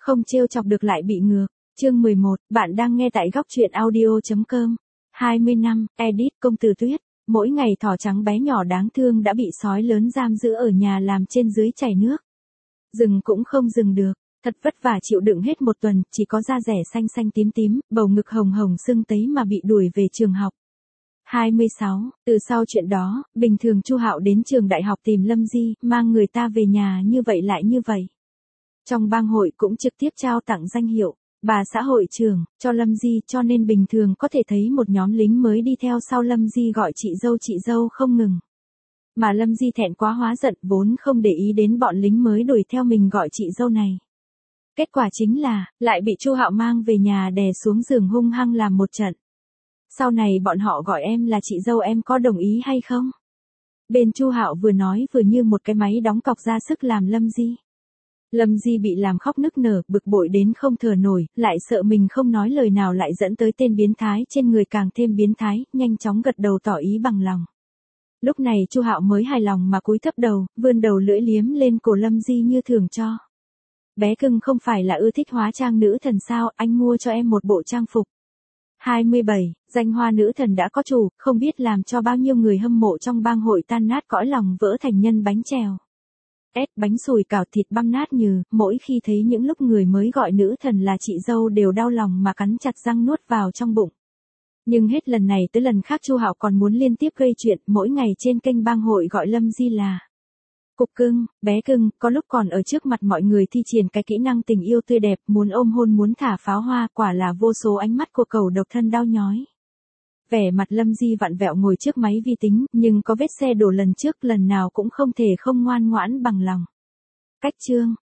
Không trêu chọc được lại bị ngược. Chương 11, bạn đang nghe tại góc truyện audio.com. 20 năm, edit công tử Tuyết. Mỗi ngày thỏ trắng bé nhỏ đáng thương đã bị sói lớn giam giữ ở nhà làm trên dưới chảy nước. Dừng cũng không dừng được, thật vất vả chịu đựng hết một tuần, chỉ có da rẻ xanh xanh tím tím, bầu ngực hồng hồng sưng tấy mà bị đuổi về trường học. 26, từ sau chuyện đó, bình thường Chu Hạo đến trường đại học tìm Lâm Di, mang người ta về nhà như vậy lại như vậy. Trong bang hội cũng trực tiếp trao tặng danh hiệu bà xã hội trưởng cho Lâm Di, cho nên bình thường có thể thấy một nhóm lính mới đi theo sau Lâm Di gọi chị dâu không ngừng. Mà Lâm Di thẹn quá hóa giận, vốn không để ý đến bọn lính mới đuổi theo mình gọi chị dâu này. Kết quả chính là, lại bị Chu Hạo mang về nhà đè xuống giường hung hăng làm một trận. Sau này bọn họ gọi em là chị dâu, em có đồng ý hay không? Bên Chu Hạo vừa nói vừa như một cái máy đóng cọc ra sức làm Lâm Di. Lâm Di bị làm khóc nức nở, bực bội đến không thở nổi, lại sợ mình không nói lời nào lại dẫn tới tên biến thái trên người càng thêm biến thái, nhanh chóng gật đầu tỏ ý bằng lòng. Lúc này Chu Hạo mới hài lòng mà cúi thấp đầu, vươn đầu lưỡi liếm lên cổ Lâm Di như thường cho. Bé cưng không phải là ưa thích hóa trang nữ thần sao, anh mua cho em một bộ trang phục. 27, danh hoa nữ thần đã có chủ, không biết làm cho bao nhiêu người hâm mộ trong bang hội tan nát cõi lòng vỡ thành nhân bánh trèo. Bánh sùi cảo thịt băm nát nhừ, mỗi khi thấy những lúc người mới gọi nữ thần là chị dâu đều đau lòng mà cắn chặt răng nuốt vào trong bụng. Nhưng hết lần này tới lần khác Chu Hạo còn muốn liên tiếp gây chuyện, mỗi ngày trên kênh bang hội gọi Lâm Di là cục cưng, bé cưng, có lúc còn ở trước mặt mọi người thi triển cái kỹ năng tình yêu tươi đẹp, muốn ôm hôn muốn thả pháo hoa, quả là vô số ánh mắt của cẩu độc thân đau nhói. Vẻ mặt Lâm Di vặn vẹo ngồi trước máy vi tính, nhưng có vết xe đổ lần trước lần nào cũng không thể không ngoan ngoãn bằng lòng. Cách chương,